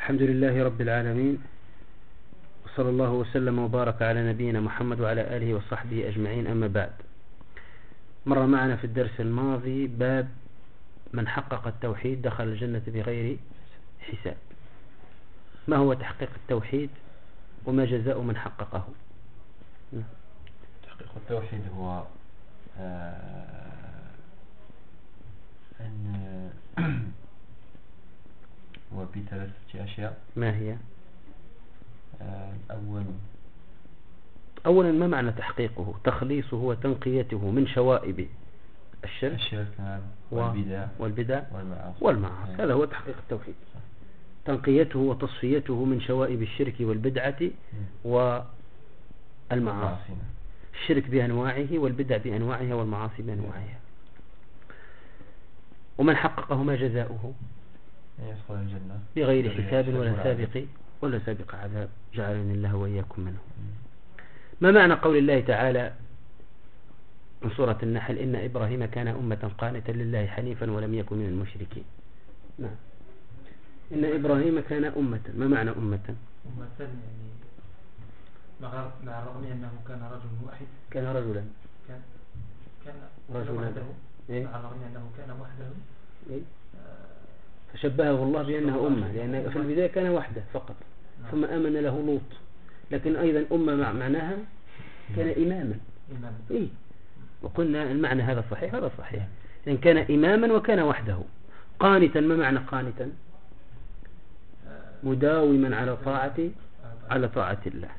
الحمد لله رب العالمين، وصلى الله وسلم وبارك على نبينا محمد وعلى آله وصحبه أجمعين. أما بعد، مر معنا في الدرس الماضي باب من حقق التوحيد دخل الجنة بغير حساب. ما هو تحقيق التوحيد وما جزاء من حققه؟ تحقيق التوحيد هو أن وبثلاثة أشياء. ما هي؟ أولا ما معنى تحقيقه؟ تخليصه وتنقيته من شوائب الشرك والبدع والمعاصي. هذا هو تحقيق التوحيد، تنقيته وتصفيته من شوائب الشرك والبدعة والمعاصي، الشرك بأنواعه والبدع بأنواعها والمعاصي بأنواعها. ومن حققه ما جزاؤه؟ يدخل الجنة بغير حساب ولا سابق عذاب، جعلني الله وإياكم منه. ما معنى قول الله تعالى من سورة النحل: إن إبراهيم كان أمة قانتا لله حنيفا ولم يكن من المشركين؟ نعم، إن إبراهيم كان أمة. ما معنى أمة؟ يعني مع الرغم أنه كان رجل واحد، كان رجلا رجلا وحده، مع الرغم أنه كان وحده، فشبهه الله بأنه أمة، لأن في البداية كان وحده فقط، ثم آمن له لوط. لكن أيضا أمة معناها كان إماما. وقلنا المعنى هذا صحيح، هذا صحيح، لأن كان إماما وكان وحده. قانتا، ما معنى قانتا؟ مداوما على طاعة الله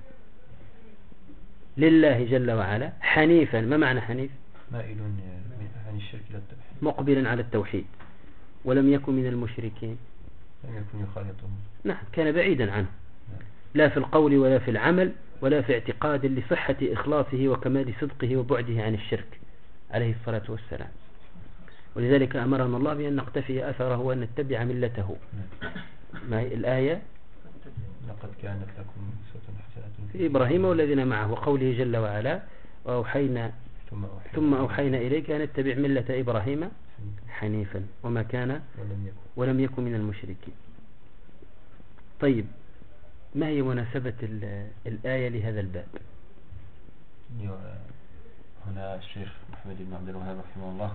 لله جل وعلا. حنيفا، ما معنى حنيف؟ مائل عن الشرك إلى التوحيد، مقبلا على التوحيد. ولم يكن من المشركين، لم يكن يخالطهم. نعم، كان بعيدا عنه، لا في القول ولا في العمل ولا في اعتقاد، لصحة إخلاصه وكمال صدقه وبعده عن الشرك عليه الصلاة والسلام. ولذلك أمرنا الله بأن نقتفي أثره وأن نتبع ملته. ما هي الآية؟ لقد كانت لكم أسوة حسنة في إبراهيم والذين معه، وقوله جل وعلا: ثم أوحينا إليك أن اتبع ملة إبراهيم حنيفا وما كان ولم يكن من المشركين. طيب، ما هي مناسبة الآية لهذا الباب؟ هنا الشيخ محمد بن عبد الوهاب رحمه الله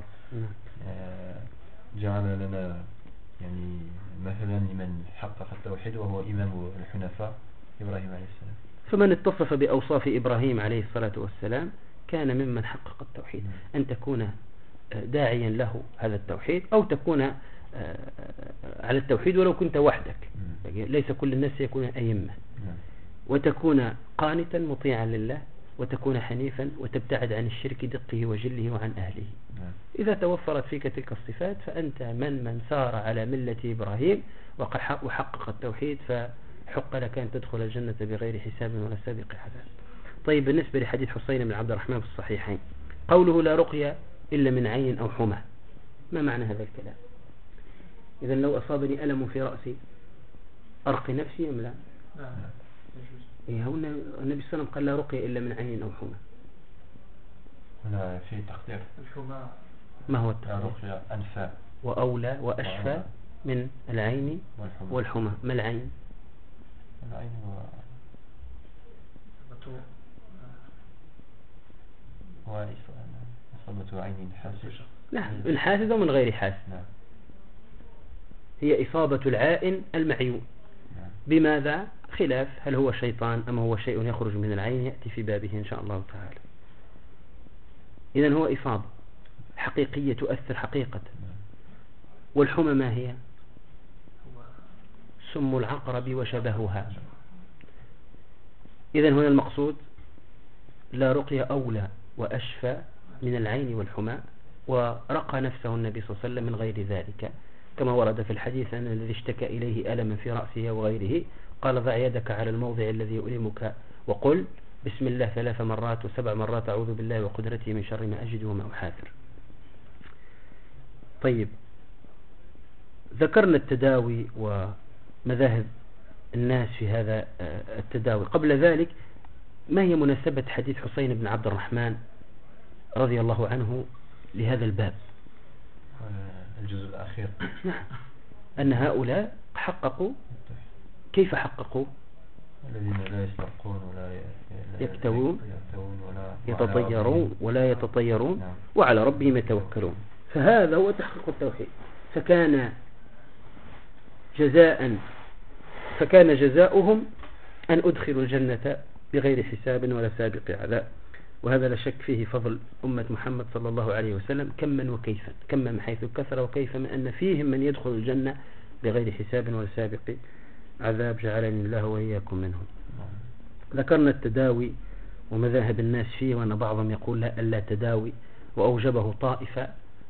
جعل لنا يعني مثلا لمن حقق التوحيد وهو إمام الحنفاء إبراهيم عليه السلام. فمن اتصف بأوصاف إبراهيم عليه الصلاة والسلام كان ممن حقق التوحيد. أن تكون داعيا له هذا التوحيد، أو تكون على التوحيد ولو كنت وحدك، ليس كل الناس يكون أئمة. وتكون قانتا مطيعا لله، وتكون حنيفا وتبتعد عن الشرك دقه وجله وعن أهله. إذا توفرت فيك تلك الصفات فأنت من سار على ملة إبراهيم وحقق التوحيد، فحق لك أن تدخل الجنة بغير حساب ولا سابق عذاب. طيب، بالنسبة لحديث حسين بن عبد الرحمن في الصحيحين، قوله: لا رقية إلا من عين أو حمى، ما معنى هذا الكلام؟ إذن لو أصابني ألم في رأسي أرقي نفسي أم لا؟ هنا النبي صلى الله عليه وسلم قال: لا رقية إلا من عين أو حمى. هنا في تقدير الحمى. ما هو التقدير؟ لا رقية أنفى وأولى وأشفى من العين والحمى. ما العين؟ العين هو إصابة عين حاسد. لا، من حاسد ومن غير حاسد. هي إصابة العائن المعيون. بماذا؟ خلاف هل هو شيطان أم هو شيء يخرج من العين، يأتي في بابه إن شاء الله تعالى. إذن هو إصابة حقيقية تؤثر حقيقة. والحمى ما هي؟ سم العقرب وشبهها. إذن هنا المقصود لا رقية أولى وأشفى من العين والحمى، ورقى نفسه النبي صلى الله عليه وسلم من غير ذلك، كما ورد في الحديث أن الذي اشتكى إليه ألما في رأسه وغيره قال: ضع يدك على الموضع الذي يؤلمك وقل بسم الله 3 مرات و7 مرات أعوذ بالله وقدرته من شر ما أجد وما أحاذر. طيب، ذكرنا التداوي ومذاهب الناس في هذا التداوي. قبل ذلك، ما هي مناسبة حديث حسين بن عبد الرحمن رضي الله عنه لهذا الباب؟ الجزء الأخير. نعم، أن هؤلاء حققوا كيف حققوا؟ الذين لا يسترقون ولا يكتوون ولا يتطيرون ولا يتطيرون نعم. وعلى ربهم يتوكلون. فهذا هو تحقيق التوحيد. فكان جزاؤهم أن أدخلوا الجنة بغير حساب ولا سابق عذاب. وهذا لا شك فيه فضل أمة محمد صلى الله عليه وسلم كما وكيفا، كما من حيث كثر وكيف من أن فيهم من يدخل الجنة بغير حساب ولا سابق عذاب، جعلني الله وإياكم منهم. ذكرنا التداوي ومذاهب الناس فيه، وأن بعضهم يقول لا ألا تداوي، وأوجبه طائفة،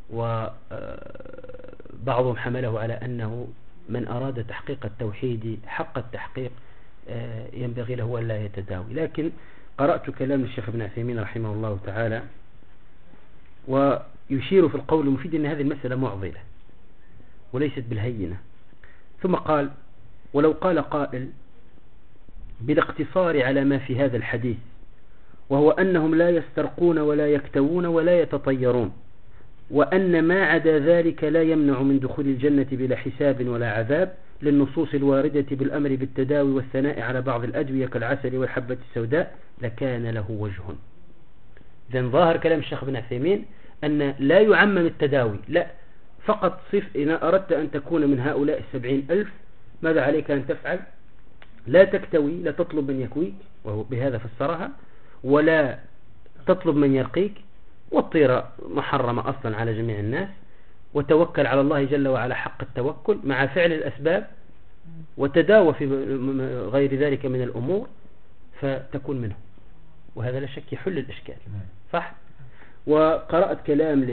وبعضهم حمله على أنه من أراد تحقيق التوحيد حق التحقيق ينبغي له أن لا يتداوي. لكن قرأت كلام الشيخ ابن عثيمين رحمه الله تعالى، ويشير في القول المفيد أن هذه المسألة معضلة وليست بالهينة. ثم قال: ولو قال قائل بالاقتصار على ما في هذا الحديث، وهو أنهم لا يسترقون ولا يكتوون ولا يتطيرون، وأن ما عدا ذلك لا يمنع من دخول الجنة بلا حساب ولا عذاب، للنصوص الواردة بالأمر بالتداوي والثناء على بعض الأدوية كالعسل والحبة السوداء، لكان له وجه. إذن ظاهر كلام الشيخ ابن عثيمين أن لا يعمم التداوي، لا، فقط صف إن أردت أن تكون من هؤلاء 70,000 ماذا عليك أن تفعل؟ لا تكتوي، لا تطلب من يكويك، وهو بهذا فسرها، ولا تطلب من يرقيك، والطيرة محرمة أصلا على جميع الناس، وتوكل على الله جل وعلا حق التوكل مع فعل الأسباب، وتداوى في غير ذلك من الأمور فتكون منه. وهذا لا شك يحل الإشكال، صح؟ وقرأت كلام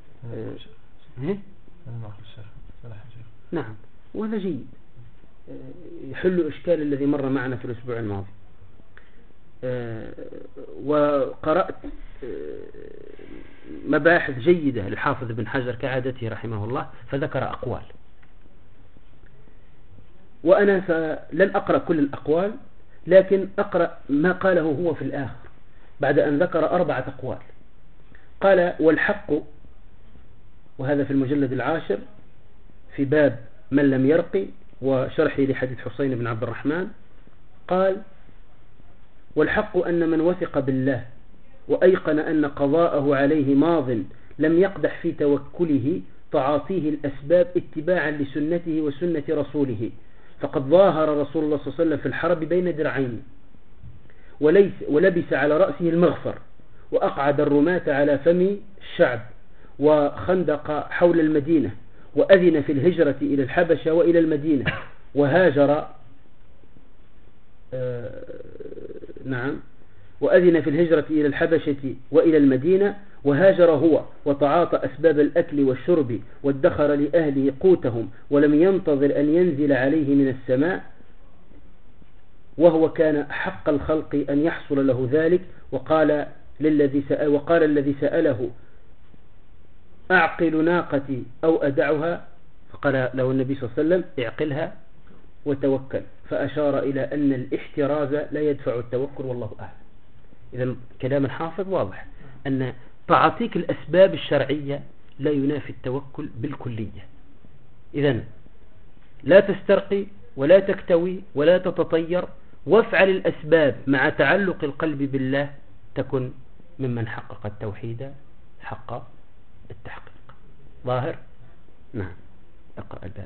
نعم، وهذا جيد يحل الإشكال الذي مر معنا في الأسبوع الماضي. وقرأت مباحث جيدة للحافظ ابن حجر كعادته رحمه الله، فذكر أقوال، وأنا لن أقرأ كل الأقوال، لكن أقرأ ما قاله هو في الآخر بعد أن ذكر 4 أقوال. قال: والحق، وهذا في المجلد 10 في باب من لم يرقي وشرحه لحديث حسين بن عبد الرحمن، قال: والحق أن من وثق بالله وأيقن أن قضاءه عليه ماض لم يقدح في توكله تعاطيه الأسباب اتباعا لسنته وسنة رسوله، فقد ظاهر رسول الله صلى الله عليه وسلم في الحرب بين درعين، ولبس على رأسه المغفر، وأقعد الرماة على فم الشعب، وخندق حول المدينة، وأذن في الهجرة إلى الحبشة وإلى المدينة، وهاجر وأذن في الهجرة إلى الحبشة وإلى المدينة، وهاجر هو، وتعاطى أسباب الأكل والشرب، وادخر لأهله قوتهم، ولم ينتظر أن ينزل عليه من السماء، وهو كان حق الخلق أن يحصل له ذلك. وقال الذي سأله: أعقل ناقتي أو أدعها؟ فقال له النبي صلى الله عليه وسلم: اعقلها وتوكل. فأشار إلى أن الاحتراز لا يدفع التوكل، والله أعلم. إذا كلام الحافظ واضح أن تعطيك الأسباب الشرعية لا ينافي التوكل بالكلية. إذا لا تسترقي ولا تكتوي ولا تتطير، وافعل الأسباب مع تعلق القلب بالله، تكن ممن حقق التوحيد حق التحقيق. ظاهر؟ نعم. اقرأ الباب.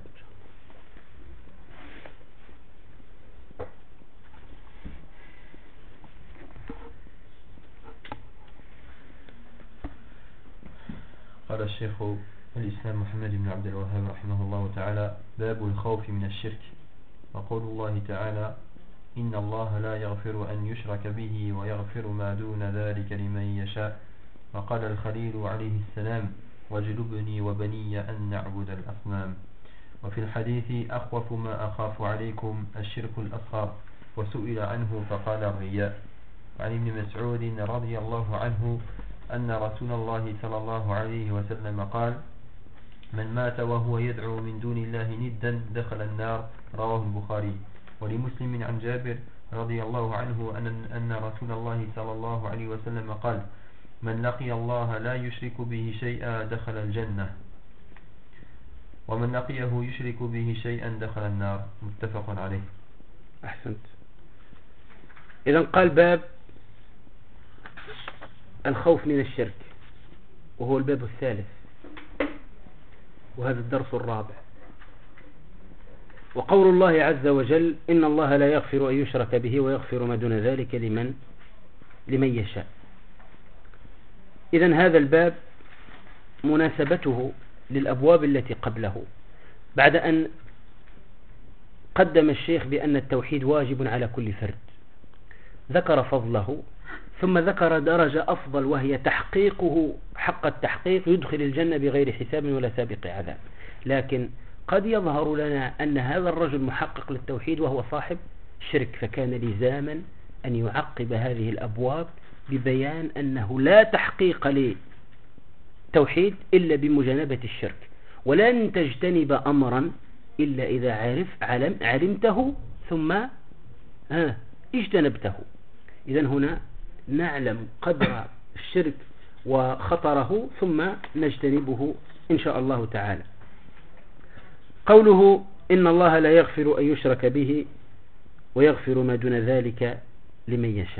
قال الشيخ الإسلام محمد بن عبد الوهاب رحمه الله تعالى: باب الخوف من الشرك. وقول الله تعالى: إن الله لا يغفر أن يشرك به ويغفر ما دون ذلك لمن يشاء. وقال الخليل عليه السلام: واجنبني وبني أن نعبد الأصنام. وفي الحديث: أخوف ما أخاف عليكم الشرك الأصغر. وسئل عنه فقال: الرياء. عن ابن مسعود رضي الله عنه أن رسول الله صلى الله عليه وسلم قال: من مات وهو يدعو من دون الله ندا دخل النار. رواه البخاري. ولمسلم عن جابر رضي الله عنه أن رسول الله صلى الله عليه وسلم قال: من لقي الله لا يشرك به شيئا دخل الجنة، ومن لقيه يشرك به شيئا دخل النار. متفق عليه. أحسنت. إذن قال باب الخوف من الشرك، وهو الباب الثالث، وهذا الدرس الرابع. وقول الله عز وجل إن الله لا يغفر أن يشرك به ويغفر ما دون ذلك لمن يشاء. إذن هذا الباب مناسبته للأبواب التي قبله، بعد أن قدم الشيخ بأن التوحيد واجب على كل فرد، ذكر فضله، ثم ذكر درجة أفضل وهي تحقيقه حق التحقيق، يدخل الجنة بغير حساب ولا سابق عذاب. لكن قد يظهر لنا أن هذا الرجل محقق للتوحيد وهو صاحب شرك، فكان لزاما أن يعقب هذه الأبواب ببيان أنه لا تحقيق للتوحيد إلا بمجانبة الشرك، ولن تجتنب أمرا إلا إذا علمته ثم اجتنبته. إذن هنا نعلم قدر الشرك وخطره ثم نجتنبه إن شاء الله تعالى. قوله إن الله لا يغفر أن يشرك به ويغفر ما دون ذلك لمن يشاء.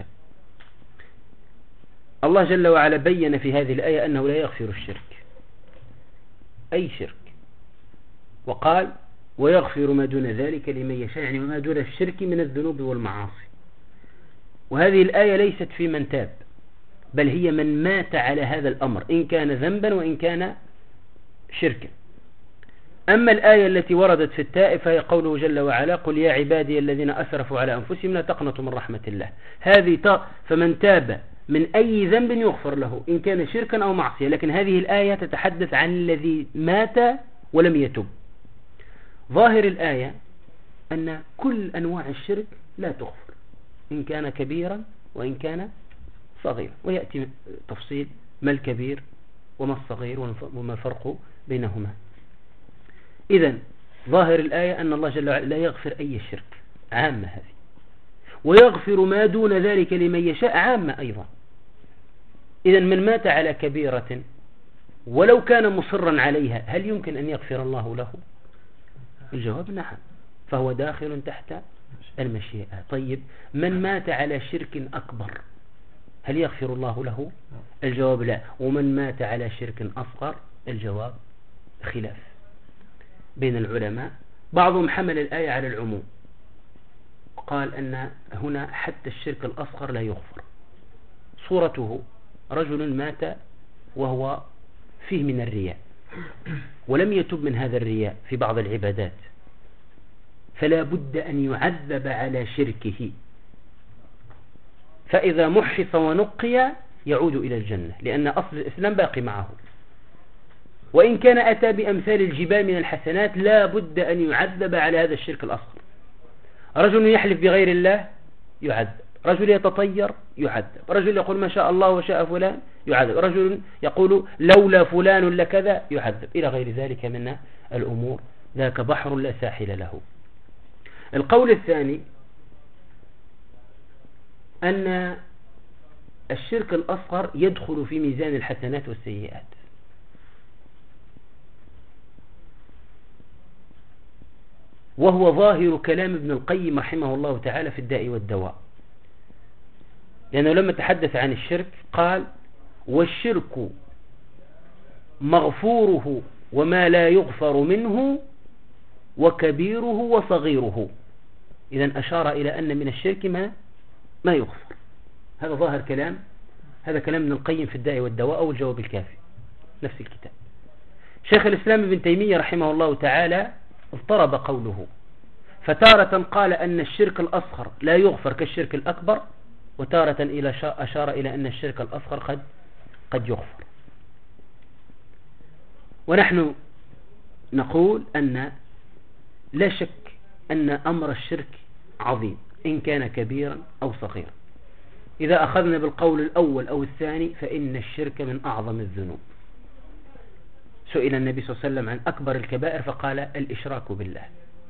الله جل وعلا بين في هذه الآية أنه لا يغفر الشرك، أي شرك، وقال ويغفر ما دون ذلك لمن يشاء، يعني ما دون الشرك من الذنوب والمعاصي. وهذه الآية ليست في من تاب، بل هي من مات على هذا الأمر، إن كان ذنبا وإن كان شركا. أما الآية التي وردت في التائب فهي قوله جل وعلا قل يا عبادي الذين أسرفوا على أنفسهم لا تقنطوا من رحمة الله. هذه فمن تاب من أي ذنب يغفر له إن كان شركا أو معصية، لكن هذه الآية تتحدث عن الذي مات ولم يتب. ظاهر الآية أن كل أنواع الشرك لا تغفر، إن كان كبيرا وإن كان صغيرا، ويأتي تفصيل ما الكبير وما الصغير وما الفرق بينهما. إذن ظاهر الآية أن الله جل وعلا لا يغفر أي شرك، عامة هذه، ويغفر ما دون ذلك لمن يشاء، عامة أيضا. إذن من مات على كبيرة ولو كان مصرا عليها هل يمكن أن يغفر الله له؟ الجواب نعم، فهو داخل تحت المشيئة. طيب من مات على شرك أكبر هل يغفر الله له؟ الجواب لا. ومن مات على شرك أصغر الجواب خلاف بين العلماء. بعضهم حمل الآية على العموم، قال أن هنا حتى الشرك الأصغر لا يغفر. صورته رجل مات وهو فيه من الرياء ولم يتب من هذا الرياء في بعض العبادات، فلا بد أن يعذب على شركه، فإذا محص ونقي يعود إلى الجنة، لأن أصل الإسلام باقي معه. وإن كان أتى بأمثال الجبال من الحسنات لا بد أن يعذب على هذا الشرك الأصغر. رجل يحلف بغير الله يعذب، رجل يتطير يعذب، رجل يقول ما شاء الله وشاء فلان يعذب، رجل يقول لولا فلان لكذا يعذب، إلى غير ذلك من الأمور. ذاك بحر لا ساحل له. القول الثاني أن الشرك الأصغر يدخل في ميزان الحسنات والسيئات، وهو ظاهر كلام ابن القيم رحمه الله تعالى في الداء والدواء، لأنه لما تحدث عن الشرك قال والشرك مغفوره وما لا يغفر منه وكبيره وصغيره. إذن أشار إلى أن من الشرك ما يغفر. هذا ظاهر كلام، هذا كلام ابن القيم في الداء والدواء أو الجواب الكافي، نفس الكتاب. شيخ الإسلام ابن تيمية رحمه الله تعالى اضطرب قوله، فتارة قال أن الشرك الأصغر لا يغفر كالشرك الأكبر، وتارة أشار إلى أن الشرك الأصغر قد يغفر. ونحن نقول أن لا شك أن أمر الشرك عظيم إن كان كبيرا أو صغيرا. إذا أخذنا بالقول الأول أو الثاني فإن الشرك من أعظم الذنوب. سئل النبي صلى الله عليه وسلم عن أكبر الكبائر فقال الإشراك بالله.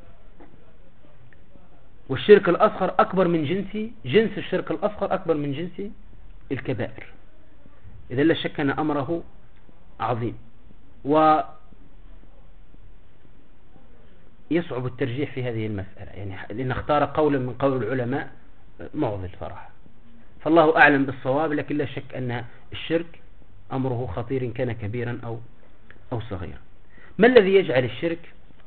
والشرك الأصغر أكبر من جنس الشرك الأصغر أكبر من جنس الكبائر. إذا لا شك أن أمره عظيم. يصعب الترجيح في هذه المسألة، يعني لأن اختار قولا من قول العلماء معضل صراحة. فالله أعلم بالصواب، لكن لا شك أن الشرك أمره خطير كان كبيرا أو صغيرا. ما الذي يجعل الشرك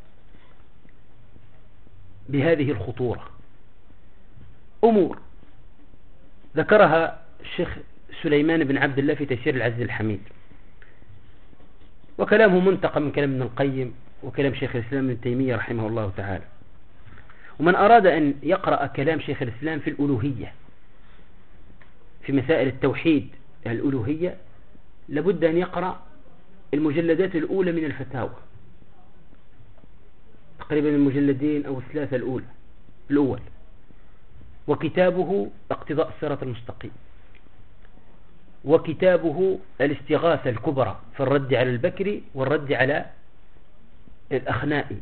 بهذه الخطورة؟ أمور ذكرها الشيخ سليمان بن عبد الله في تيسير العزيز الحميد، وكلامه منتقى من كلام ابن القيم وكلام شيخ الإسلام ابن تيمية رحمه الله تعالى. ومن أراد أن يقرأ كلام شيخ الإسلام في الألوهية في مسائل التوحيد الألوهية لابد أن يقرأ المجلدات الأولى من الفتاوى، تقريبا المجلدين أو الثلاثة الأول، وكتابه اقتضاء الصراط المستقيم، وكتابه الاستغاثة الكبرى في الرد على البكري والرد على الأخنائي،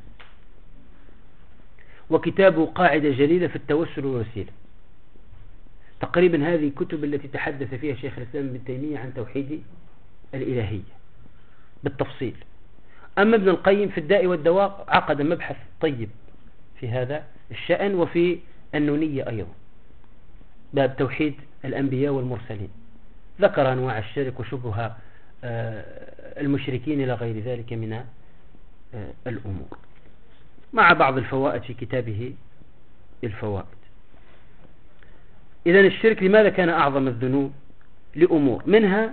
وكتابه قاعدة جليلة في التوسل والوسيلة. تقريبا هذه الكتب التي تحدث فيها شيخ الإسلام ابن تيمية عن توحيد الإلهية بالتفصيل. أما ابن القيم في الداء والدواء عقد مبحث طيب في هذا الشأن، وفي النونية أيضا باب توحيد الأنبياء والمرسلين، ذكر أنواع الشرك وشبه المشركين إلى غير ذلك من الأمور، مع بعض الفوائد في كتابه الفوائد. إذن الشرك لماذا كان أعظم الذنوب؟ لأمور، منها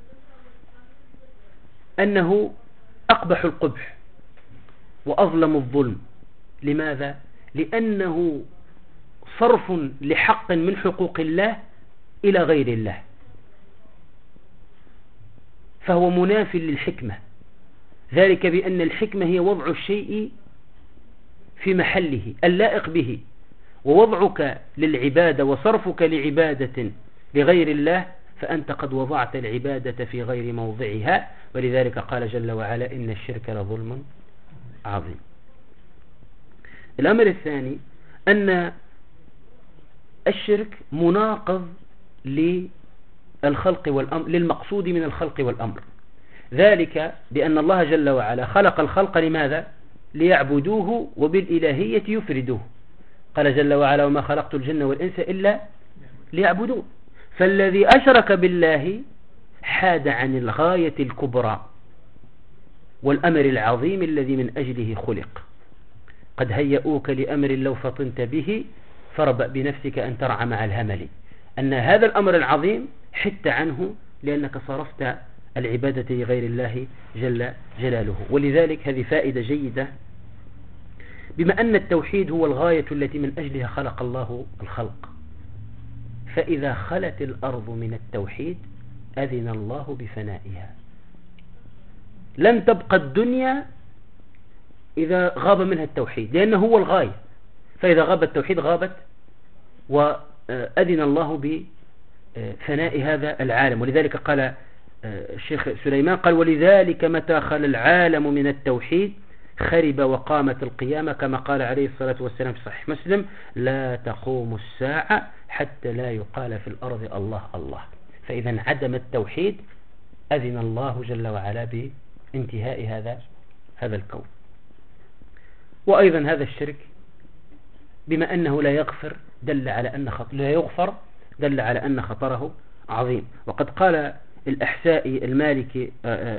أنه أقبح القبح وأظلم الظلم. لماذا؟ لأنه صرف لحق من حقوق الله إلى غير الله، فهو مناف للحكمة، ذلك بأن الحكمة هي وضع الشيء في محله اللائق به، ووضعك للعبادة وصرفك لعبادة لغير الله فأنت قد وضعت العبادة في غير موضعها، ولذلك قال جل وعلا إن الشرك لظلم عظيم. الأمر الثاني أن الشرك مناقض للخلق والأمر، للمقصود من الخلق والأمر، ذلك بأن الله جل وعلا خلق الخلق لماذا؟ ليعبدوه وبالإلهية يفردوه. قال جل وعلا وما خلقت الجن والإنس إلا ليعبدون. فالذي أشرك بالله حاد عن الغاية الكبرى والأمر العظيم الذي من أجله خلق. قد هيئوك لأمر لو فطنت به فربأ بنفسك أن ترعى مع الهمل. أن هذا الأمر العظيم حدت عنه لأنك صرفت العبادة لغير الله جل جلاله. ولذلك هذه فائدة جيدة، بما أن التوحيد هو الغاية التي من أجلها خلق الله الخلق، فإذا خلت الأرض من التوحيد أذن الله بفنائها. لن تبقى الدنيا إذا غاب منها التوحيد، لأنه هو الغاية، فإذا غاب التوحيد غابت، وأذن الله بفناء هذا العالم. ولذلك قال الشيخ سليمان قال ولذلك متى خل العالم من التوحيد خرب وقامت القيامة، كما قال عليه الصلاة والسلام في صحيح مسلم لا تقوم الساعة حتى لا يقال في الأرض الله الله. فإذا انعدم التوحيد أذن الله جل وعلا بانتهاء هذا الكون. وأيضا هذا الشرك بما أنه لا يغفر دل على أن خطره عظيم. وقد قال الأحسائي المالكي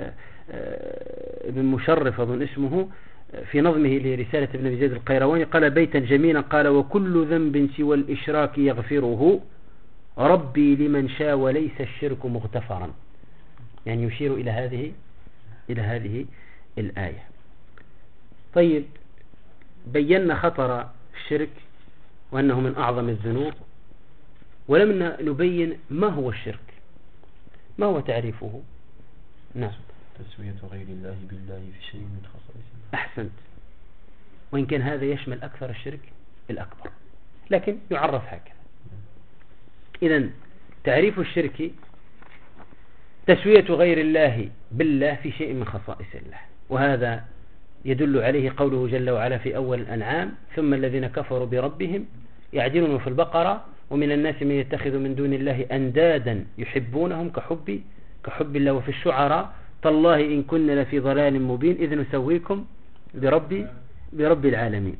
ابن مشرف أظن اسمه في نظمه لرسالة ابن أبي زيد القيرواني قال بيتا جميلا قال وكل ذنب سوى الإشراك يغفره ربي لمن شاء وليس الشرك مغتفرا. يعني يشير إلى هذه الآية. طيب، بينا خطر الشرك وأنه من أعظم الذنوب، ولم نبين ما هو الشرك، ما هو تعريفه. نعم، تسوية غير الله بالله في شيء من خصائصه. أحسنت، وإن كان هذا يشمل أكثر الشرك الأكبر، لكن يعرف هكذا. إذن تعريف الشرك تسوية غير الله بالله في شيء من خصائص الله، وهذا يدل عليه قوله جل وعلا في أول الأنعام ثم الذين كفروا بربهم يعدلون في البقرة ومن الناس من يتخذ من دون الله أندادا يحبونهم كحب الله. وفي الشعراء تالله إن كنا لفي ضلال مبين إذ نسويكم برب برب العالمين.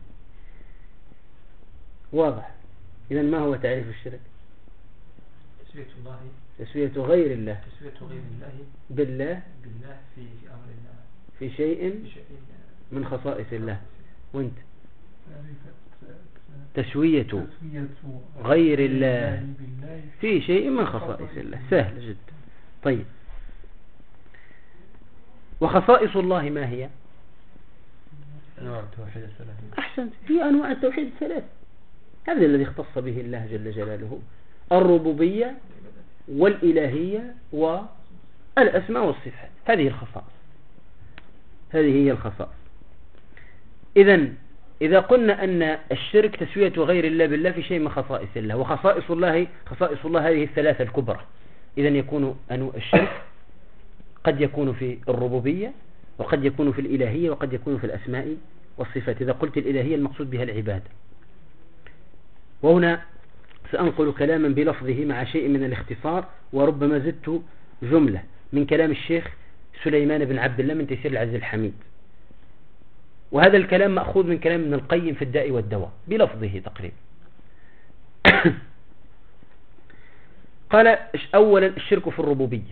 واضح؟ إذا ما هو تعريف الشرك؟ تسوية الله، تسوية غير الله، تسوية غير الله بالله في أمر الله، في شيء في شيء من خصائص الله. وانت تسوية غير الله في شيء من خصائص الله، سهل جدا. طيب، وخصائص الله ما هي؟ أنواع التوحيد الثلاثة. أحسنت، هي أنواع التوحيد الثلاث. هذا الذي اختص به الله جل جلاله: الربوبية والإلهية والأسماء والصفات. هذه الخصائص، هذه هي الخصائص. إذا قلنا أن الشرك تسوية غير الله بالله في شيء من خصائص الله، وخصائص الله هذه الثلاثة الكبرى، إذن يكون الشرك قد يكون في الربوبية، وقد يكون في الإلهية، وقد يكون في الأسماء والصفات. إذا قلت الإلهية المقصود بها العبادة. وهنا سأنقل كلاما بلفظه مع شيء من الاختصار، وربما زدت جملة من كلام الشيخ سليمان بن عبد الله من تيسير العزيز الحميد، وهذا الكلام مأخوذ من كلام ابن القيم في الداء والدواء بلفظه تقريبا. قال: أولا الشرك في الربوبية،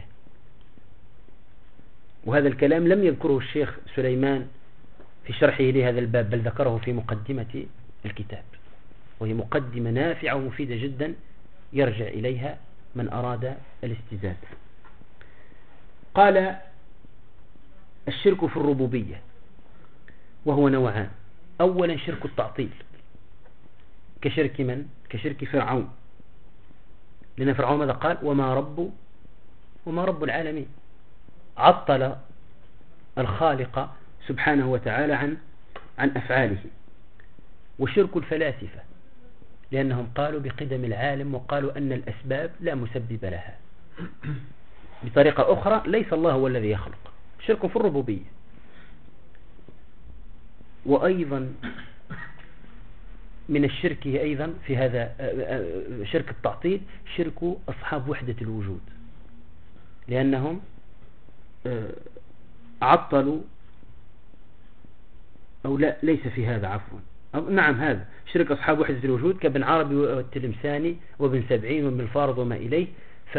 وهذا الكلام لم يذكره الشيخ سليمان في شرحه لهذا الباب، بل ذكره في مقدمة الكتاب، وهي مقدمة نافعة ومفيدة جدا يرجع إليها من أراد الاستزادة. قال: الشرك في الربوبية وهو نوعان. أولا شرك التعطيل، كشرك من؟ كشرك فرعون، لأن فرعون ماذا قال؟ وما رب العالمين، عطل الخالق سبحانه وتعالى عن أفعاله. وشرك الفلاسفة، لأنهم قالوا بقدم العالم، وقالوا أن الأسباب لا مسبب لها. بطريقة أخرى: ليس الله هو الذي يخلق. شرك في الربوبية. وأيضا من الشرك أيضا في هذا شرك التعطيل شرك أصحاب وحدة الوجود، لأنهم عطلوا، أو لا، ليس في هذا، عفوا، نعم، هذا شرك أصحاب وحدة الوجود كابن عربي والتلمساني وابن سبعين وابن الفارض وما إليه.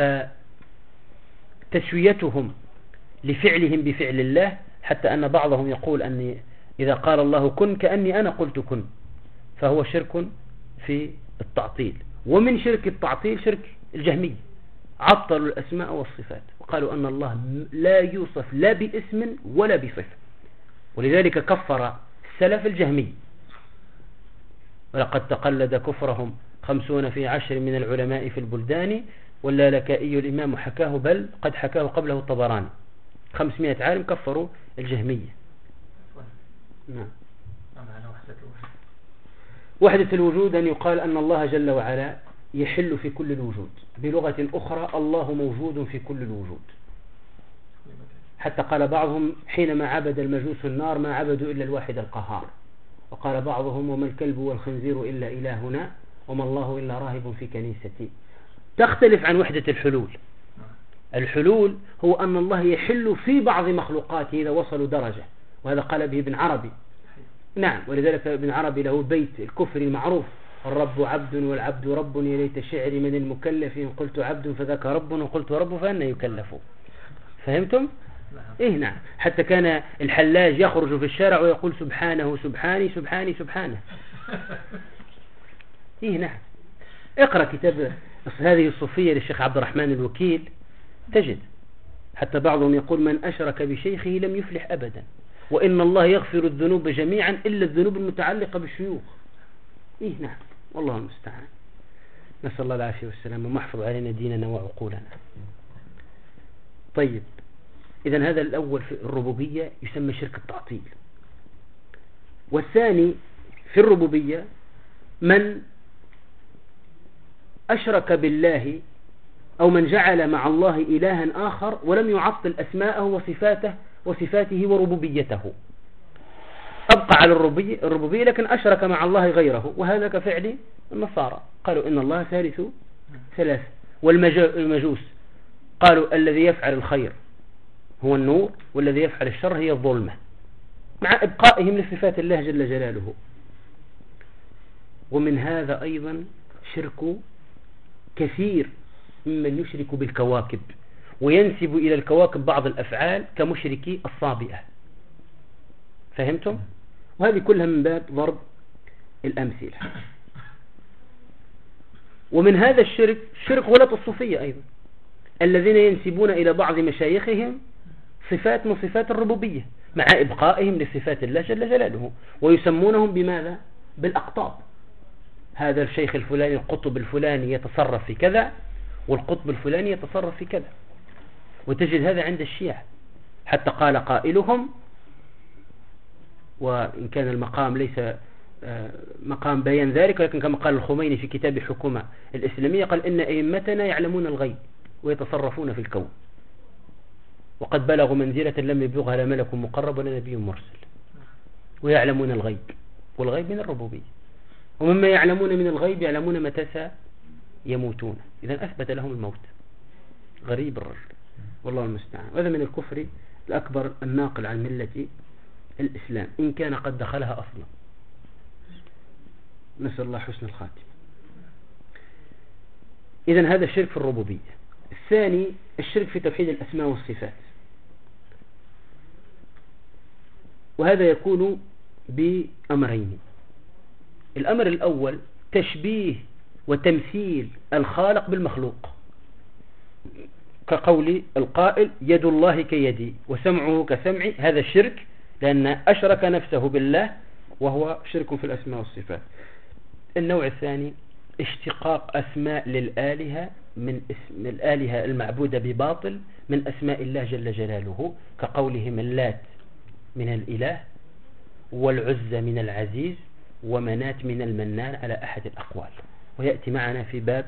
فتسويتهم لفعلهم بفعل الله، حتى أن بعضهم يقول أني إذا قال الله كن كأني أنا قلت كن، فهو شرك في التعطيل. ومن شرك التعطيل شرك الجهمية، عطلوا الأسماء والصفات، وقالوا أن الله لا يوصف لا باسم ولا بصفة، ولذلك كفر السلف الجهمي. ولقد تقلد كفرهم 50 في 10 من العلماء في البلدان، واللالكائي الإمام حكاه، بل قد حكاه قبله الطبراني. 500 عالم كفروا الجهمية. نعم. وحدة الوجود أن يقال أن الله جل وعلا يحل في كل الوجود. بلغة أخرى: الله موجود في كل الوجود. حتى قال بعضهم حينما عبد المجوس النار ما عبدوا إلا الواحد القهار. وقال بعضهم: وما الكلب والخنزير إلا إلهنا، وما الله إلا راهب في كنيستي. تختلف عن وحدة الحلول. الحلول هو أن الله يحل في بعض مخلوقاته إذا وصلوا درجة، وهذا قال به ابن عربي. نعم، ولذلك ابن عربي له بيت الكفر المعروف: الرب عبد والعبد رب، يا ليت شعري من المكلف، إن قلت عبد فذاك رب، وقلت رب فأنا يكلف. فهمتم؟ إيه نعم. حتى كان الحلاج يخرج في الشارع ويقول: سبحانه سبحاني سبحاني سبحانه. إيه نعم. اقرأ كتاب هذه الصوفية للشيخ عبد الرحمن الوكيل تجد حتى بعضهم يقول: من أشرك بشيخه لم يفلح أبدا، وإن الله يغفر الذنوب جميعا إلا الذنوب المتعلقة بالشيوخ. إيه نعم، والله المستعان. نسأل الله العافية والسلام، ومحفظ علينا ديننا وعقولنا. طيب، إذن هذا الأول في الربوبية يسمى شرك التعطيل. والثاني في الربوبية من أشرك بالله، أو من جعل مع الله إلها آخر ولم يعطل أسماءه وصفاته وربوبيته، أبقى على الربوبية لكن أشرك مع الله غيره. وهذا كفعل النصارى، قالوا إن الله ثالث ثلاثة. والمجوس قالوا الذي يفعل الخير هو النور، والذي يفعل الشر هي الظلمة. مع إبقائهم لصفات الله جل جلاله. ومن هذا أيضا شرك كثير ممن يشرك بالكواكب وينسب إلى الكواكب بعض الأفعال كمشركي الصابئة. فهمتم؟ وهذه كلها من باب ضرب الأمثلة. ومن هذا الشرك شرك غلاة الصوفية أيضا، الذين ينسبون إلى بعض مشايخهم صفات من صفات الربوبية مع إبقائهم لصفات الله جل جلاله، ويسمونهم بماذا؟ بالأقطاب. هذا الشيخ الفلاني القطب الفلاني يتصرف في كذا، والقطب الفلاني يتصرف في كذا. وتجد هذا عند الشيعة، حتى قال قائلهم، وإن كان المقام ليس مقام بيان ذلك، لكن كما قال الخميني في كتاب حكومة الإسلامية، قال إن أئمتنا يعلمون الغيب ويتصرفون في الكون، وقد بلغوا منزلة لم يبلغها لا ملك مقرب ولا نبي مرسل، ويعلمون الغيب، والغيب من الربوبية. ومما يعلمون من الغيب يعلمون متى يموتون. إذن أثبت لهم الموت. غريب الرجل، والله المستعان. وهذا من الكفر الأكبر الناقل عن ملة الإسلام، إن كان قد دخلها أصلا. نسأل الله حسن الخاتم. إذن هذا الشرك في الربوبية. الثاني الشرك في توحيد الأسماء والصفات، وهذا يكون بأمرين. الأمر الأول تشبيه وتمثيل الخالق بالمخلوق، كقول القائل يد الله كيدي وسمعه كسمعي، هذا الشرك لأن أشرك نفسه بالله، وهو شرك في الأسماء والصفات. النوع الثاني اشتقاق أسماء للآلهة من اسم الآلهة المعبودة بباطل من أسماء الله جل جلاله، كقولهم اللات من الإله، والعزى من العزيز، ومنات من المنان، على أحد الأقوال. ويأتي معنا في باب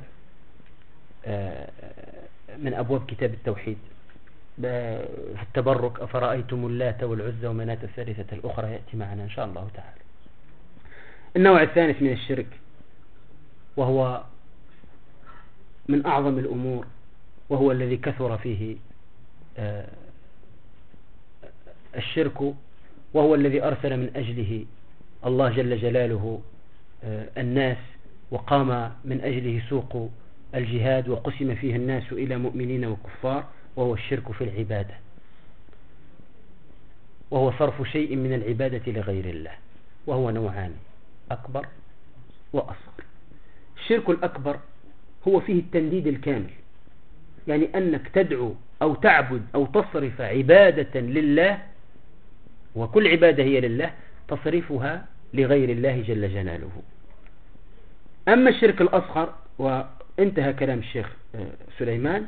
من أبواب كتاب التوحيد في التبرك، أفرأيتم اللات والعزى ومنات الثالثة الأخرى، يأتي معنا إن شاء الله تعالى. النوع الثالث من الشرك، وهو من أعظم الأمور، وهو الذي كثر فيه الشرك، وهو الذي أرسل من أجله الله جل جلاله الناس، وقام من أجله سوق الجهاد، وقسم فيه الناس إلى مؤمنين وكفار، وهو الشرك في العبادة، وهو صرف شيء من العبادة لغير الله. وهو نوعان، أكبر وأصغر. الشرك الأكبر هو فيه التنديد الكامل، يعني أنك تدعو أو تعبد أو تصرف عبادة لله، وكل عبادة هي لله، تصرفها لغير الله جل جلاله. أما الشرك الأصغر، وانتهى كلام الشيخ سليمان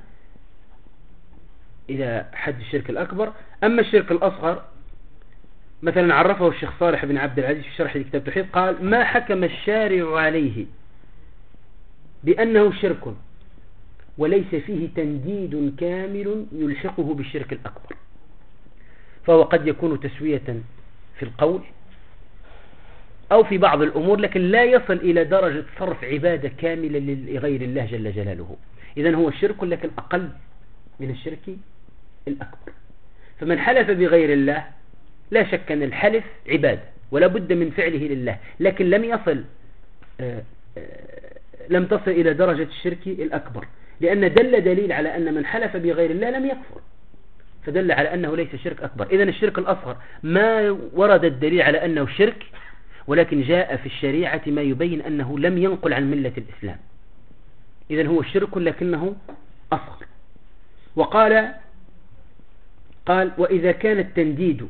إلى حد الشرك الأكبر. أما الشرك الأصغر مثلا عرفه الشيخ صالح بن عبد العزيز في شرح كتاب التوحيد، قال ما حكم الشارع عليه بأنه شرك وليس فيه تنديد كامل يلحقه بالشرك الأكبر، فهو قد يكون تسوية في القول أو في بعض الأمور، لكن لا يصل إلى درجة صرف عبادة كاملة لغير الله جل جلاله. إذن هو شرك لكن أقل من الشرك الأكبر. فمن حلف بغير الله لا شك أن الحلف عبادة ولا بد من فعله لله، لكن لم تصل إلى درجة الشرك الأكبر، لأن دليل على أن من حلف بغير الله لم يكفر، فدل على أنه ليس شرك أكبر. إذن الشرك الأصغر ما ورد الدليل على أنه شرك، ولكن جاء في الشريعة ما يبين أنه لم ينقل عن ملة الإسلام. إذن هو شرك لكنه أصغر. وقال وإذا كان التنديد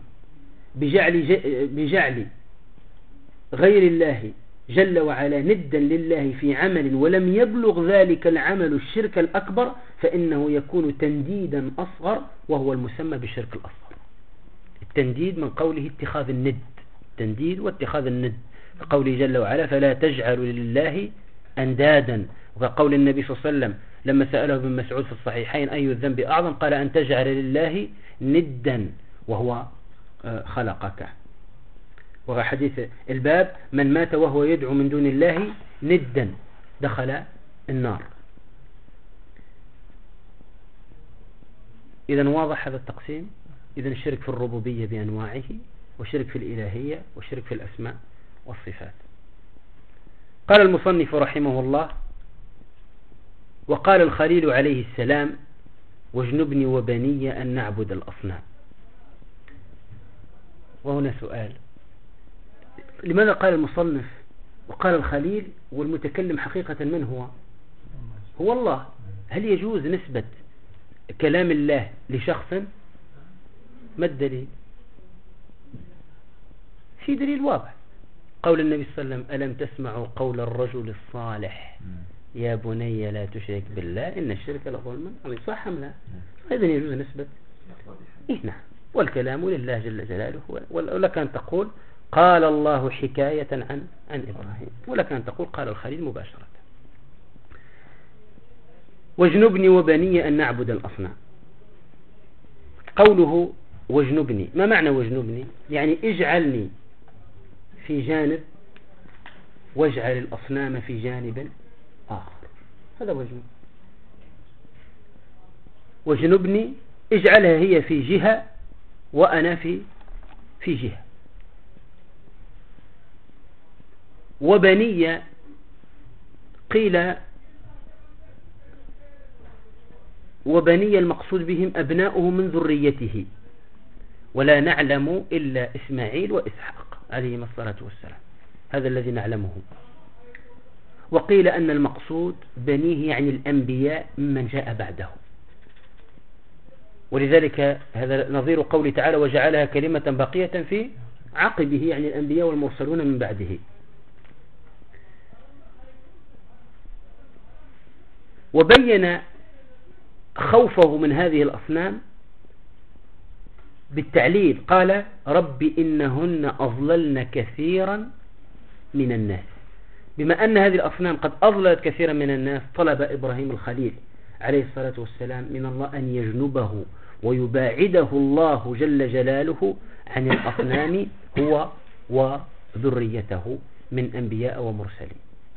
بجعل غير الله جل وعلا ندا لله في عمل ولم يبلغ ذلك العمل الشرك الأكبر، فإنه يكون تنديدا أصغر، وهو المسمى بالشرك الأصغر. التنديد من قوله اتخاذ الند، التنديد واتخاذ الند، قوله جل وعلا فلا تجعلوا لله أندادا، وقول النبي صلى الله عليه وسلم لما سأله ابن مسعود في الصحيحين أي الذنب أعظم، قال أن تجعل لله ندا وهو خلقك. وحديث الباب من مات وهو يدعو من دون الله ندا دخل النار. إذن واضح هذا التقسيم. إذن الشرك في الربوبية بأنواعه، وشرك في الإلهية وشرك في الأسماء والصفات. قال المصنف رحمه الله: وقال الخليل عليه السلام: واجنبني وبني أن نعبد الأصنام. وهنا سؤال: لماذا قال المصنف وقال الخليل والمتكلم حقيقة من هو؟ هو الله. هل يجوز نسبة كلام الله لشخص؟ ما الدليل؟ في دليل واضح، قول النبي صلى الله عليه وسلم: ألم تسمعوا قول الرجل الصالح يا بني لا تشرك بالله إن الشرك لظلم عظيم. صح أم لا؟ إذن يجوز نسبة نعم، والكلام لله جل جلاله. ولك أن تقول قال الله حكاية عن إبراهيم، ولك أن تقول قال الخليل مباشرة. واجنبني وبني أن نعبد الأصنام. قوله واجنبني، ما معنى واجنبني؟ يعني اجعلني في جانب واجعل الأصنام في جانب آخر، هذا واجنب. واجنبني اجعلها هي في جهة وأنا في جهة. وبني قيل وبني المقصود بهم أبناؤه من ذريته، ولا نعلم إلا إسماعيل وإسحاق عليهما الصلاة والسلام، هذا الذي نعلمه. وقيل أن المقصود بنيه يعني الأنبياء ممن جاء بعده، ولذلك هذا نظير قول تعالى: وجعلها كلمة باقية في عقبه، يعني الأنبياء والمرسلون من بعده. وبين خوفه من هذه الأصنام بالتعليل، قال: رب إنهن أضللن كثيرا من الناس. بما أن هذه الأصنام قد أضللت كثيرا من الناس، طلب إبراهيم الخليل عليه الصلاة والسلام من الله أن يجنبه ويباعده الله جل جلاله عن الأصنام هو وذريته من أنبياء ومرسلين.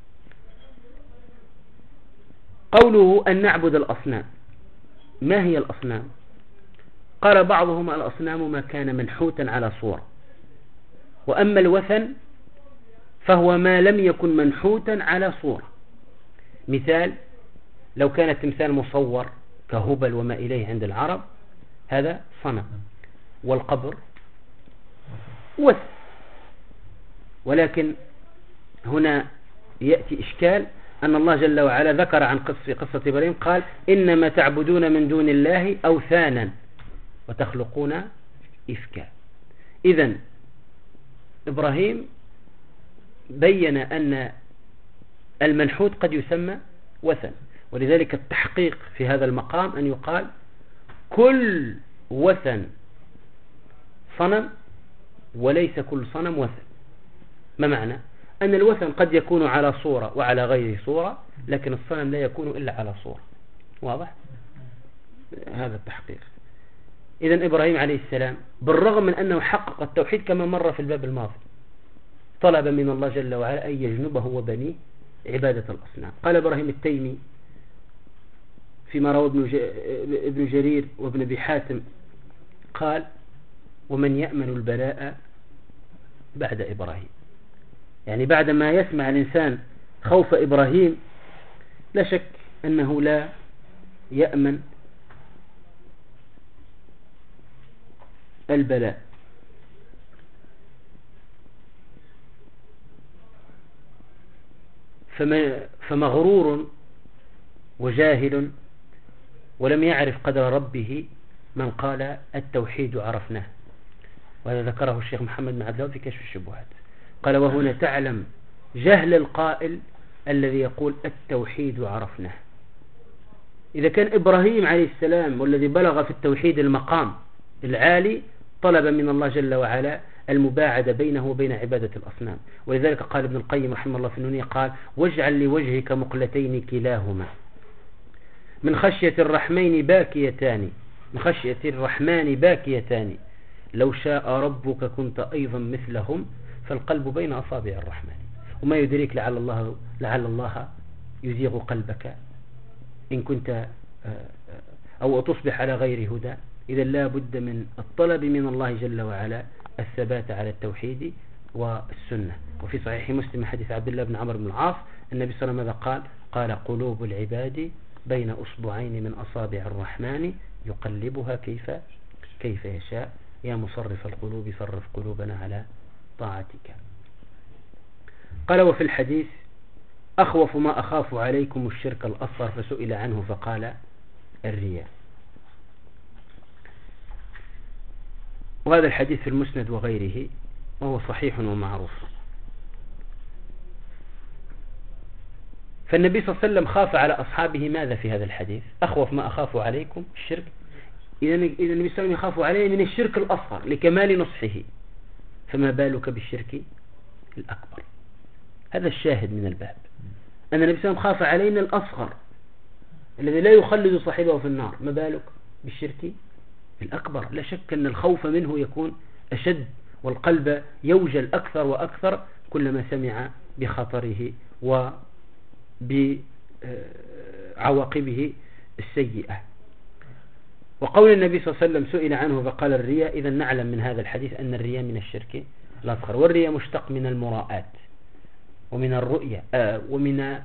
قوله أن نعبد الأصنام، ما هي الأصنام؟ قال بعضهم: الأصنام ما كان منحوتا على صورة، وأما الوثن فهو ما لم يكن منحوتا على صورة. مثال: لو كان التمثال مصور كهبل وما إليه عند العرب، هذا صنم، والقبر وثن. ولكن هنا يأتي إشكال، أن الله جل وعلا ذكر عن قصة إبراهيم، قال: إنما تعبدون من دون الله أوثانا وتخلقون إفكا. إذن إبراهيم بين أن المنحوت قد يسمى وثن، ولذلك التحقيق في هذا المقام أن يقال كل وثن صنم وليس كل صنم وثن. ما معنى؟ أن الوثن قد يكون على صورة وعلى غير صورة، لكن الصنم لا يكون إلا على صورة. واضح؟ هذا التحقيق. إذن إبراهيم عليه السلام بالرغم من أنه حقق التوحيد كما مر في الباب الماضي، طلب من الله جل وعلا أن يجنبه وبنيه عبادة الأصنام. قال إبراهيم التيمي فيما روى ابن جرير وابن أبي حاتم، قال: ومن يأمن البلاء بعد إبراهيم. يعني بعد ما يسمع الإنسان خوف إبراهيم لا شك أنه لا يأمن البلاء. فمغرور وجاهل ولم يعرف قدر ربه من قال التوحيد عرفناه. وهذا ذكره الشيخ محمد بن عبد الوهاب في كشف الشبهات، قال: وهنا تعلم جهل القائل الذي يقول التوحيد عرفناه. إذا كان إبراهيم عليه السلام والذي بلغ في التوحيد المقام العالي طلب من الله جل وعلا المباعدة بينه وبين عبادة الأصنام، ولذلك قال ابن القيم رحمه الله في النونية، قال: واجعل لوجهك مقلتين كلاهما من خشية الرحمن باكيتان، من خشية الرحمن باكيتان، لو شاء ربك كنت أيضا مثلهم، فالقلب بين أصابع الرحمن. وما يدريك لعل الله يزيغ قلبك إن كنت أو تصبح على غير هدى. إذا لا بد من الطلب من الله جل وعلا الثبات على التوحيد والسنة. وفي صحيح مسلم حديث عبد الله بن عمرو بن العاص النبي صلى الله عليه وسلم ماذا قال قلوب العباد بين أصبعين من أصابع الرحمن يقلبها كيف يشاء يا مصرف القلوب صرف قلوبنا على طاعتك. قال وفي الحديث أخوف ما أخاف عليكم الشرك الأصغر، فسئل عنه فقال الرياء. وهذا الحديث في المسند وغيره وهو صحيح ومعروف. فالنبي صلى الله عليه وسلم خاف على أصحابه ماذا في هذا الحديث؟ أخوف ما أخاف عليكم الشرك. إذا النبي صلى الله عليه وسلم يخاف عليه من الشرك الأصغر لكمال نصحه، فما بالك بالشرك الأكبر؟ هذا الشاهد من الباب، أن النبي صلى الله عليه وسلم خاف علينا الأصغر الذي لا يخلد صاحبه في النار، ما بالك بالشرك الأكبر؟ لا شك أن الخوف منه يكون أشد، والقلب يوجل أكثر وأكثر كلما سمع بخطره وبعواقبه السيئة. وقول النبي صلى الله عليه وسلم سئل عنه فقال الرياء، إذا نعلم من هذا الحديث أن الرياء من الشرك الأصغر. والرياء مشتق من المراءات ومن الرؤية ومن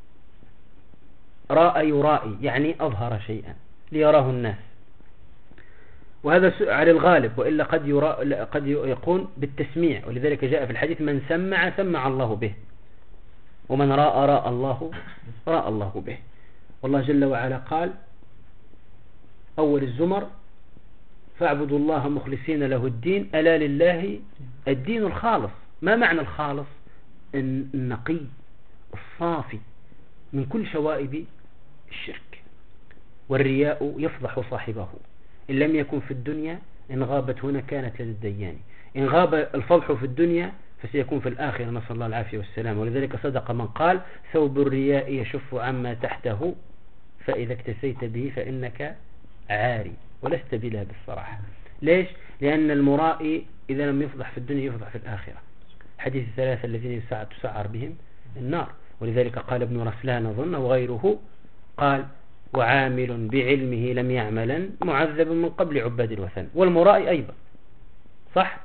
راء يرائي، يعني أظهر شيئا ليراه الناس، وهذا على الغالب، وإلا قد يكون بالتسميع. ولذلك جاء في الحديث من سمع الله به، ومن راء الله به. والله جل وعلا قال أول الزمر فاعبدوا الله مخلصين له الدين ألا لله الدين الخالص. ما معنى الخالص؟ النقي الصافي من كل شوائب الشرك. والرياء يفضح صاحبه، إن لم يكن في الدنيا إن غابت هنا كانت لدى الديان، إن غاب الفضح في الدنيا فسيكون في الآخرة، نسأل الله العافية والسلام. ولذلك صدق من قال ثوب الرياء يشف عما تحته فإذا اكتسيت به فإنك عاري ولست بلا بالصراحة. ليش؟ لأن المرائي إذا لم يفضح في الدنيا يفضح في الآخرة. حديث الثلاثة الذين تسعر بهم النار. ولذلك قال ابن رسلان أظن وغيره قال وعامل بعلمه لم يعملا معذب من قبل عباد الوثن. والمرائي أيضا صح.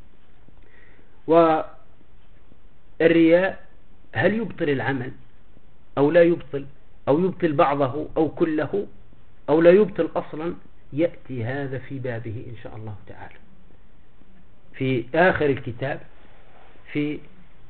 والرياء هل يبطل العمل أو لا يبطل، أو يبطل بعضه أو كله، أو لا يبطل أصلا؟ يأتي هذا في بابه إن شاء الله تعالى في آخر الكتاب في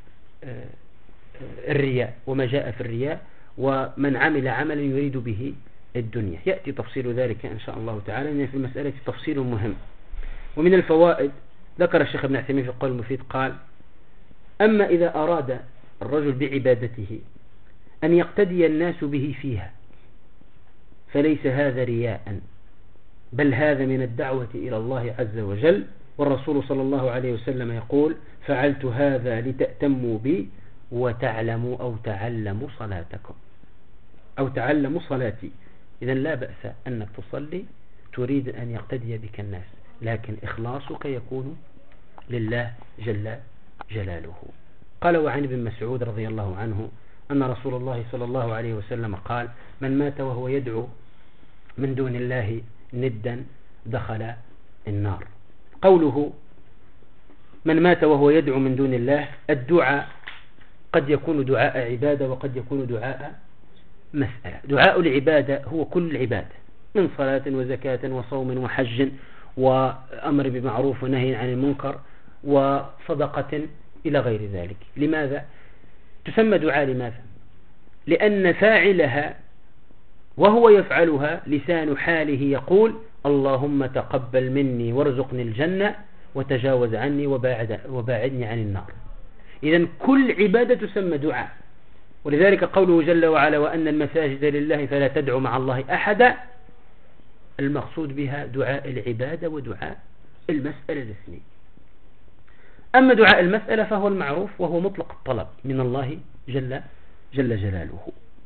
الرياء وما جاء في الرياء، ومن عمل عملا يريد به الدنيا. يأتي تفصيل ذلك إن شاء الله تعالى، لأن في المسألة تفصيل مهم. ومن الفوائد ذكر الشيخ ابن عثيمين في القول المفيد قال أما إذا أراد الرجل بعبادته أن يقتدي الناس به فيها فليس هذا رياء، بل هذا من الدعوة إلى الله عز وجل. والرسول صلى الله عليه وسلم يقول فعلت هذا لتأتموا بي وتعلموا أو تعلموا صلاتكم أو تعلموا صلاتي. إذن لا بأس أنك تصلي تريد أن يقتدي بك الناس، لكن إخلاصك يكون لله جل جلاله. قال وعن ابن مسعود رضي الله عنه أن رسول الله صلى الله عليه وسلم قال من مات وهو يدعو من دون الله ندا دخل النار. قوله من مات وهو يدعو من دون الله، الدعاء قد يكون دعاء عبادة وقد يكون دعاء مسألة. دعاء العبادة هو كل العبادة من صلاة وزكاة وصوم وحج وأمر بمعروف ونهي عن المنكر وصدقة إلى غير ذلك. لماذا تسمى دعاء؟ لماذا؟ لأن فاعلها وهو يفعلها لسان حاله يقول اللهم تقبل مني وارزقني الجنة وتجاوز عني وباعدني عن النار. إذن كل عبادة تسمى دعاء. ولذلك قوله جل وعلا وأن المساجد لله فلا تدعو مع الله أحدا، المقصود بها دعاء العبادة ودعاء المسألة الاثنين. أما دعاء المسألة فهو المعروف وهو مطلق الطلب من الله جل جلاله.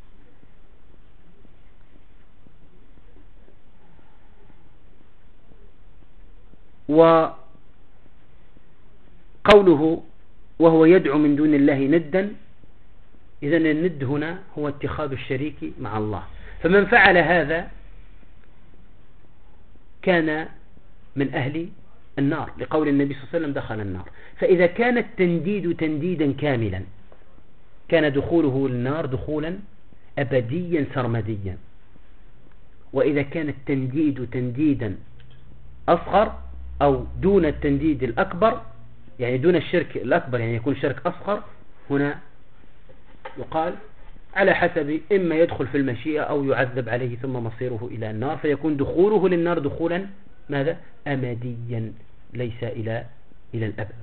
وقوله وهو يدعو من دون الله ندا، إذن الند هنا هو اتخاذ الشريك مع الله. فمن فعل هذا كان من أهل النار، لقول النبي صلى الله عليه وسلم دخل النار. فإذا كان التنديد تنديدا كاملا كان دخوله النار دخولا أبديا سرمديا. وإذا كان التنديد تنديدا أصغر أو دون التنديد الأكبر، يعني دون الشرك الأكبر، يعني يكون شرك أصغر، هنا يقال على حسب إما يدخل في المشيئة أو يعذب عليه ثم مصيره إلى النار، فيكون دخوله للنار دخولا ماذا؟ أمديا، ليس إلى الأبد.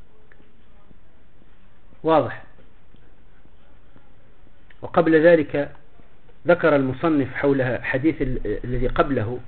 واضح؟ وقبل ذلك ذكر المصنف حول حديث الذي قبله،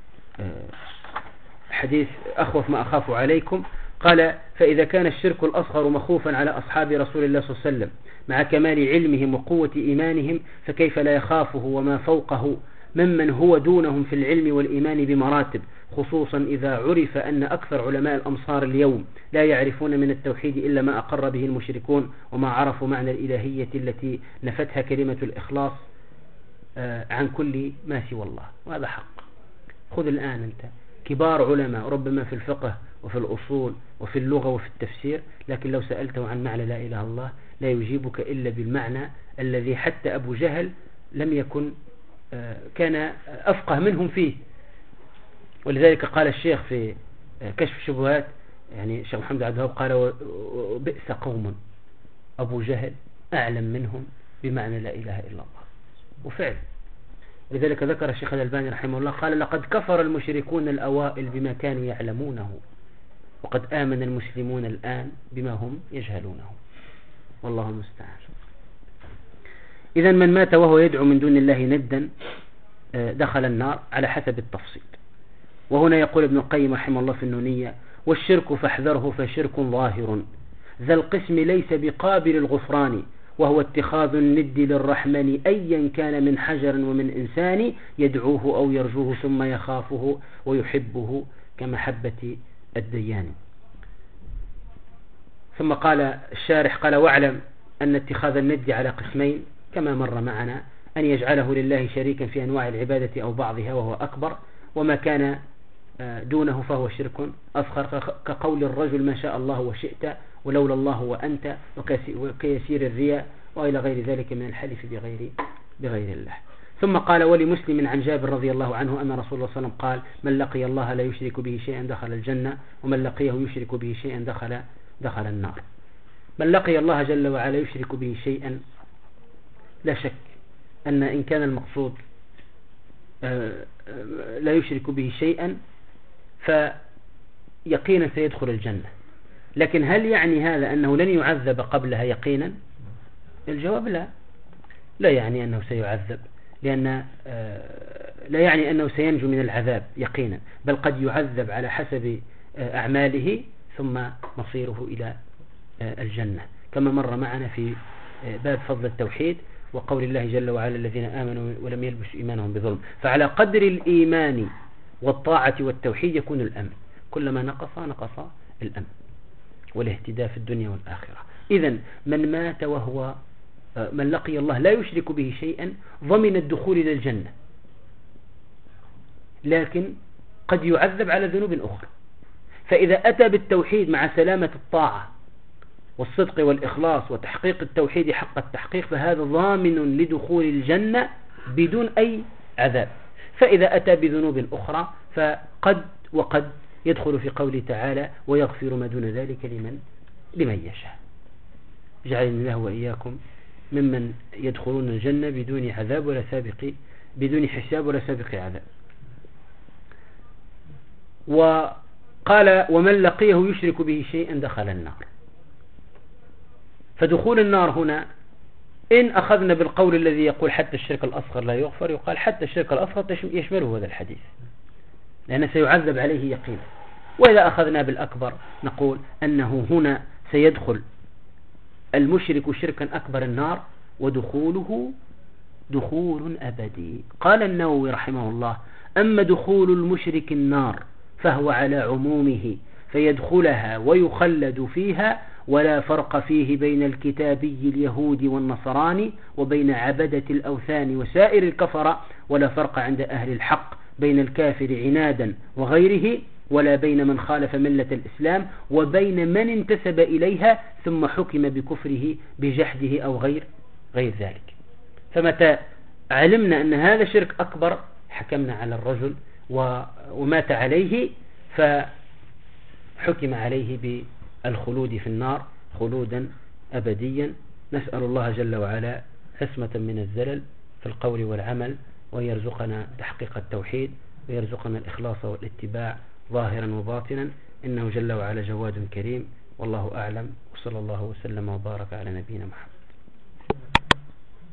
حديث أخوف ما أخاف عليكم، قال: فإذا كان الشرك الأصغر مخوفا على أصحاب رسول الله صلى الله عليه وسلم مع كمال علمهم وقوة إيمانهم، فكيف لا يخافه وما فوقه ممن هو دونهم في العلم والإيمان بمراتب، خصوصا إذا عرف أن أكثر علماء الأمصار اليوم لا يعرفون من التوحيد إلا ما أقر به المشركون، وما عرفوا معنى الإلهية التي نفتها كلمة الإخلاص عن كل ما سوى الله. وهذا حق. خذ الآن أنت كبار علماء ربما في الفقه وفي الأصول وفي اللغة وفي التفسير، لكن لو سألته عن معنى لا إله إلا الله لا يجيبك إلا بالمعنى الذي حتى أبو جهل لم يكن كان أفقه منهم فيه. ولذلك قال الشيخ في كشف الشبهات، يعني الشيخ محمد عبد الوهاب قال: بئس قوم أبو جهل أعلم منهم بمعنى لا إله إلا الله. وفعل لذلك ذكر الشيخ الألباني رحمه الله قال: لقد كفر المشركون الأوائل بما كانوا يعلمونه، وقد آمن المسلمون الآن بما هم يجهلونه، والله المستعان. إذن من مات وهو يدعو من دون الله ندا دخل النار على حسب التفصيل. وهنا يقول ابن القيم رحمه الله في النونية: والشرك فاحذره فشرك ظاهر ذا القسم ليس بقابل الغفران، وهو اتخاذ الند للرحمن أيا كان من حجر ومن إنسان، يدعوه أو يرجوه ثم يخافه ويحبه كمحبة الديان. ثم قال الشارح قال: واعلم أن اتخاذ الند على قسمين كما مر معنا: أن يجعله لله شريكا في أنواع العبادة أو بعضها وهو أكبر، وما كان دونه فهو شرك أصغر، كقول الرجل ما شاء الله وشئت ولولا الله وأنت، وكيسير الرياء، وإلى غير ذلك من الحلف بغير الله. ثم قال: ولمسلم عن جابر رضي الله عنه أن رسول الله صلى الله عليه وسلم قال: من لقي الله لا يشرك به شيئا دخل الجنة، ومن لقيه يشرك به شيئا دخل النار. من لقي الله جل وعلا يشرك به شيئا، لا شك أن إن كان المقصود لا يشرك به شيئا فيقينا سيدخل الجنة، لكن هل يعني هذا أنه لن يعذب قبلها يقينا؟ الجواب لا يعني أنه سيعذب، لأن لا يعني أنه سينجو من العذاب يقينا، بل قد يعذب على حسب أعماله ثم مصيره إلى الجنة، كما مر معنا في باب فضل التوحيد وقول الله جل وعلا: الذين آمنوا ولم يلبسوا إيمانهم بظلم. فعلى قدر الإيمان والطاعة والتوحيد يكون الأمن، كلما نقص الأمن والاهتداء في الدنيا والآخرة. إذن من مات وهو من لقي الله لا يشرك به شيئا ضمن الدخول إلى الجنة، لكن قد يعذب على ذنوب أخرى. فإذا أتى بالتوحيد مع سلامة الطاعة والصدق والإخلاص وتحقيق التوحيد حق التحقيق، فهذا ضامن لدخول الجنة بدون أي عذاب. فإذا أتى بذنوب أخرى وقد يدخل في قوله تعالى: ويغفر ما دون ذلك لمن يشاء. جعلني الله وإياكم ممن يدخلون الجنة بدون عذاب ولا بدون حساب ولا سابق عذاب. وقال: ومن لقيه يشرك به شيئا دخل النار. فدخول النار هنا إن أخذنا بالقول الذي يقول حتى الشرك الأصغر لا يغفر، يقال حتى الشرك الأصغر يشمله هذا الحديث، لأنه سيعذب عليه يقينا. وإذا أخذنا بالأكبر نقول أنه هنا سيدخل المشرك شركا أكبر النار، ودخوله دخول أبدي. قال النووي رحمه الله: أما دخول المشرك النار فهو على عمومه، فيدخلها ويخلد فيها، ولا فرق فيه بين الكتابي اليهود والنصراني وبين عبدة الأوثان وسائر الكفرة، ولا فرق عند أهل الحق بين الكافر عنادا وغيره، ولا بين من خالف ملة الإسلام وبين من انتسب إليها ثم حكم بكفره بجحده أو غير ذلك. فمتى علمنا أن هذا شرك أكبر حكمنا على الرجل ومات عليه فحكم عليه بالخلود في النار خلودا أبديا. نسأل الله جل وعلا عصمة من الزلل في القول والعمل، ويرزقنا تحقيق التوحيد، ويرزقنا الإخلاص والاتباع ظاهرا وباطنا، إنه جل وعلا جواد كريم. والله أعلم، وصلى الله وسلم وبارك على نبينا محمد.